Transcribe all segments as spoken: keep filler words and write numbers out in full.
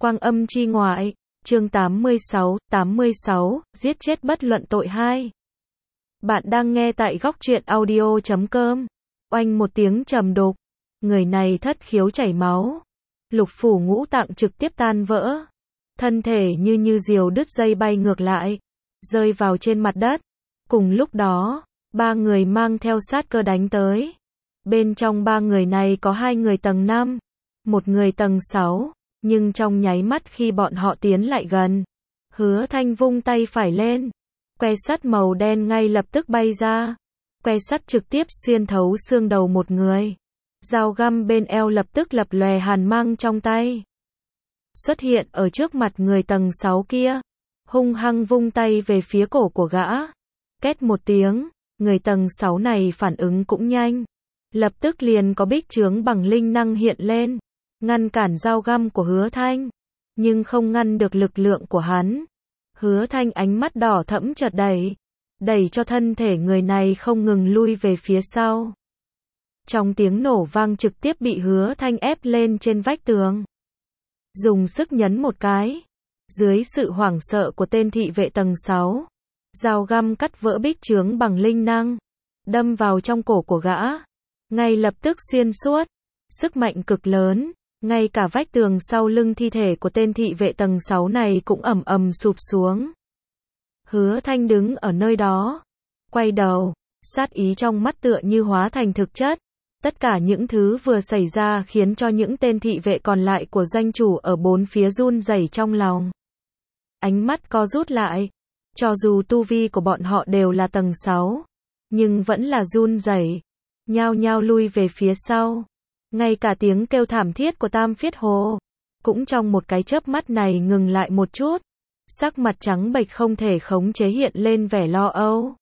Quang âm chi ngoại, chương tám mươi sáu, tám mươi sáu, giết chết bất luận tội hai. Bạn đang nghe tại góc truyện audio chấm com. Oanh một tiếng trầm đục, người này thất khiếu chảy máu, lục phủ ngũ tạng trực tiếp tan vỡ, thân thể như như diều đứt dây bay ngược lại, rơi vào trên mặt đất. Cùng lúc đó, ba người mang theo sát cơ đánh tới. Bên trong ba người này có hai người tầng năm, một người tầng sáu. Nhưng trong nháy mắt khi bọn họ tiến lại gần, Hứa Thanh vung tay phải lên, que sắt màu đen ngay lập tức bay ra. Que sắt trực tiếp xuyên thấu xương đầu một người. Dao găm bên eo lập tức lập lòe hàn mang trong tay, xuất hiện ở trước mặt người tầng sáu kia, hung hăng vung tay về phía cổ của gã. Két một tiếng, người tầng sáu này phản ứng cũng nhanh, lập tức liền có bích chướng bằng linh năng hiện lên, ngăn cản dao găm của Hứa Thanh, nhưng không ngăn được lực lượng của hắn. Hứa Thanh ánh mắt đỏ thẫm chợt đẩy, đẩy cho thân thể người này không ngừng lui về phía sau. Trong tiếng nổ vang trực tiếp bị Hứa Thanh ép lên trên vách tường. Dùng sức nhấn một cái, dưới sự hoảng sợ của tên thị vệ tầng sáu, dao găm cắt vỡ bích chướng bằng linh năng, đâm vào trong cổ của gã, ngay lập tức xuyên suốt, sức mạnh cực lớn. Ngay cả vách tường sau lưng thi thể của tên thị vệ tầng sáu này cũng ầm ầm sụp xuống. Hứa Thanh đứng ở nơi đó, quay đầu, sát ý trong mắt tựa như hóa thành thực chất. Tất cả những thứ vừa xảy ra khiến cho những tên thị vệ còn lại của doanh chủ ở bốn phía run rẩy trong lòng. Ánh mắt co rút lại, cho dù tu vi của bọn họ đều là tầng sáu, nhưng vẫn là run rẩy, nhao nhao lui về phía sau. Ngay cả tiếng kêu thảm thiết của Tam Phiết Hồ cũng trong một cái chớp mắt này ngừng lại một chút, sắc mặt trắng bệch không thể khống chế hiện lên vẻ lo âu.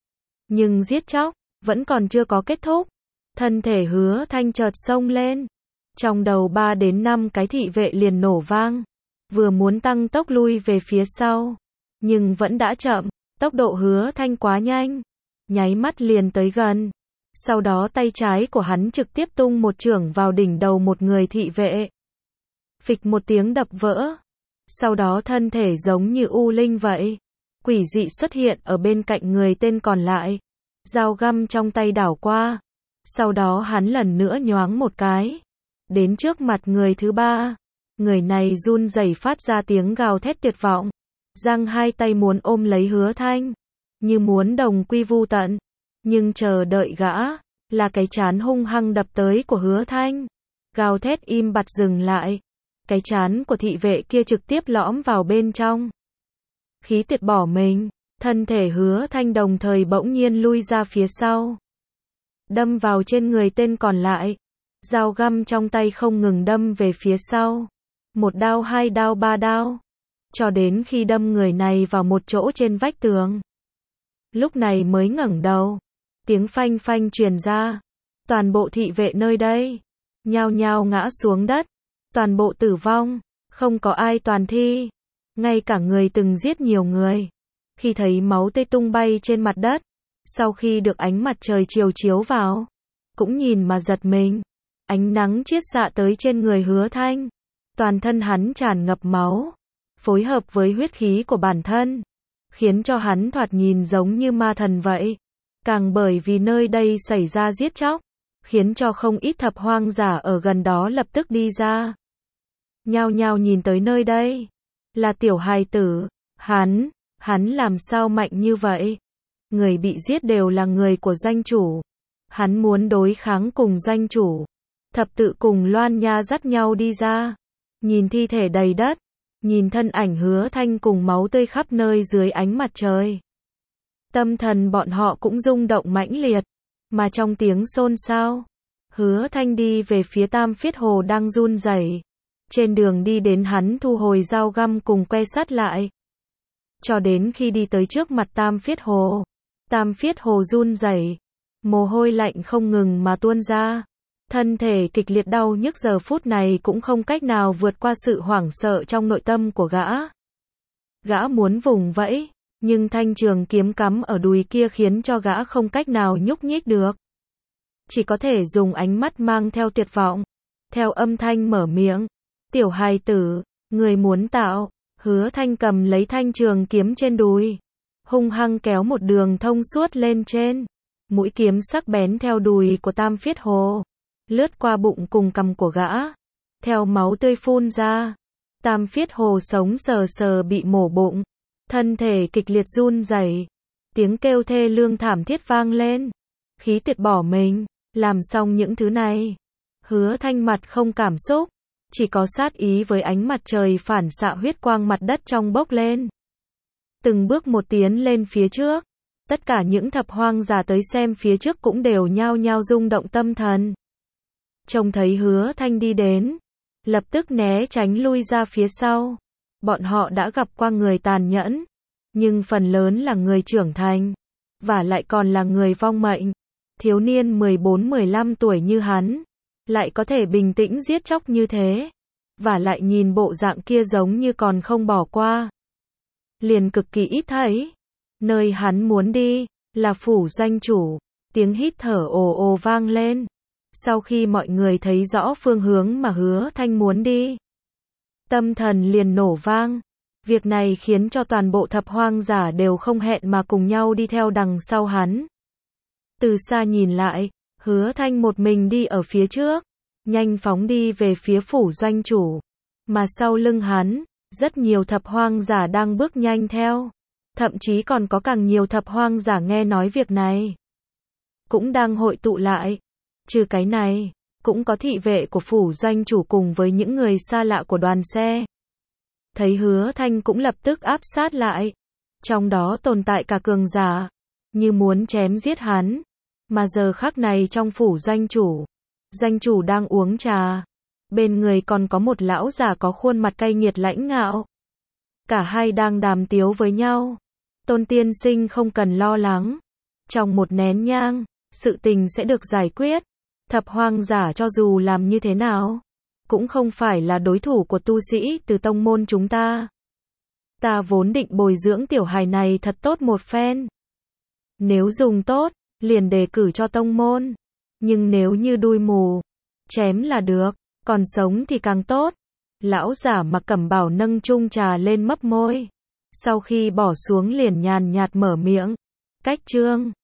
Nhưng giết chóc vẫn còn chưa có kết thúc, thân thể Hứa Thanh chợt xông lên, trong đầu ba đến năm cái thị vệ liền nổ vang, vừa muốn tăng tốc lui về phía sau, nhưng vẫn đã chậm, tốc độ Hứa Thanh quá nhanh, nháy mắt liền tới gần. Sau đó tay trái của hắn trực tiếp tung một chưởng vào đỉnh đầu một người thị vệ. Phịch một tiếng đập vỡ. Sau đó thân thể giống như u linh vậy, quỷ dị xuất hiện ở bên cạnh người tên còn lại. Dao găm trong tay đảo qua. Sau đó hắn lần nữa nhoáng một cái, đến trước mặt người thứ ba. Người này run rẩy phát ra tiếng gào thét tuyệt vọng, giang hai tay muốn ôm lấy Hứa Thanh, như muốn đồng quy vu tận. Nhưng chờ đợi gã, là cái chán hung hăng đập tới của Hứa Thanh. Gào thét im bặt dừng lại. Cái chán của thị vệ kia trực tiếp lõm vào bên trong. Khí tuyệt bỏ mình, thân thể Hứa Thanh đồng thời bỗng nhiên lui ra phía sau, đâm vào trên người tên còn lại. Dao găm trong tay không ngừng đâm về phía sau. Một đao, hai đao, ba đao, cho đến khi đâm người này vào một chỗ trên vách tường. Lúc này mới ngẩng đầu. Tiếng phanh phanh truyền ra, toàn bộ thị vệ nơi đây nhao nhao ngã xuống đất, toàn bộ tử vong, không có ai toàn thi, ngay cả người từng giết nhiều người. Khi thấy máu tươi tung bay trên mặt đất, sau khi được ánh mặt trời chiều chiếu vào, cũng nhìn mà giật mình. Ánh nắng chiết xạ tới trên người Hứa Thanh, toàn thân hắn tràn ngập máu, phối hợp với huyết khí của bản thân, khiến cho hắn thoạt nhìn giống như ma thần vậy. Càng bởi vì nơi đây xảy ra giết chóc, khiến cho không ít thập hoang giả ở gần đó lập tức đi ra. Nhao nhao nhìn tới nơi đây. Là tiểu hài tử. Hắn, hắn làm sao mạnh như vậy? Người bị giết đều là người của doanh chủ. Hắn muốn đối kháng cùng doanh chủ. Thập tự cùng Loan Nha dắt nhau đi ra. Nhìn thi thể đầy đất. Nhìn thân ảnh Hứa Thanh cùng máu tươi khắp nơi dưới ánh mặt trời. Tâm thần bọn họ cũng rung động mãnh liệt, mà trong tiếng xôn xao, Hứa Thanh đi về phía Tam Phiết Hồ đang run rẩy. Trên đường đi đến hắn thu hồi dao găm cùng que sắt lại. Cho đến khi đi tới trước mặt Tam Phiết Hồ, Tam Phiết Hồ run rẩy, mồ hôi lạnh không ngừng mà tuôn ra. Thân thể kịch liệt đau nhức giờ phút này cũng không cách nào vượt qua sự hoảng sợ trong nội tâm của gã. Gã muốn vùng vẫy, nhưng thanh trường kiếm cắm ở đùi kia khiến cho gã không cách nào nhúc nhích được. Chỉ có thể dùng ánh mắt mang theo tuyệt vọng, theo âm thanh mở miệng. Tiểu hài tử, Người muốn tạo, Hứa Thanh cầm lấy thanh trường kiếm trên đùi, hung hăng kéo một đường thông suốt lên trên. Mũi kiếm sắc bén theo đùi của Tam Phiết Hồ, lướt qua bụng cùng cằm của gã, theo máu tươi phun ra. Tam Phiết Hồ sống sờ sờ bị mổ bụng, thân thể kịch liệt run rẩy, tiếng kêu thê lương thảm thiết vang lên, khí tuyệt bỏ mình. Làm xong những thứ này, Hứa Thanh mặt không cảm xúc, chỉ có sát ý với ánh mặt trời phản xạ huyết quang mặt đất trong bốc lên. Từng bước một tiến lên phía trước, tất cả những thập hoang giả tới xem phía trước cũng đều nhao nhao rung động tâm thần. Trông thấy Hứa Thanh đi đến, lập tức né tránh lui ra phía sau. Bọn họ đã gặp qua người tàn nhẫn, nhưng phần lớn là người trưởng thành, và lại còn là người vong mệnh. Thiếu niên mười bốn mười lăm tuổi như hắn, lại có thể bình tĩnh giết chóc như thế, và lại nhìn bộ dạng kia giống như còn không bỏ qua. Liền cực kỳ ít thấy. Nơi hắn muốn đi, là phủ doanh chủ. Tiếng hít thở ồ ồ vang lên. Sau khi mọi người thấy rõ phương hướng mà Hứa Thanh muốn đi, tâm thần liền nổ vang. Việc này khiến cho toàn bộ thập hoang giả đều không hẹn mà cùng nhau đi theo đằng sau hắn. Từ xa nhìn lại, Hứa Thanh một mình đi ở phía trước, nhanh phóng đi về phía phủ doanh chủ. Mà sau lưng hắn, rất nhiều thập hoang giả đang bước nhanh theo. Thậm chí còn có càng nhiều thập hoang giả nghe nói việc này, cũng đang hội tụ lại. Trừ cái này, cũng có thị vệ của phủ doanh chủ cùng với những người xa lạ của đoàn xe. Thấy Hứa Thanh cũng lập tức áp sát lại. Trong đó tồn tại cả cường giả, như muốn chém giết hắn. Mà giờ khắc này trong phủ doanh chủ, doanh chủ đang uống trà. Bên người còn có một lão già có khuôn mặt cay nghiệt lãnh ngạo. Cả hai đang đàm tiếu với nhau. Tôn tiên sinh không cần lo lắng. Trong một nén nhang, sự tình sẽ được giải quyết. Thập hoang giả cho dù làm như thế nào, cũng không phải là đối thủ của tu sĩ từ tông môn chúng ta. Ta vốn định bồi dưỡng tiểu hài này thật tốt một phen. Nếu dùng tốt, liền đề cử cho tông môn. Nhưng nếu như đuôi mù, chém là được, còn sống thì càng tốt. Lão giả mặc cẩm bào nâng chung trà lên mấp môi. Sau khi bỏ xuống liền nhàn nhạt mở miệng. Cách chương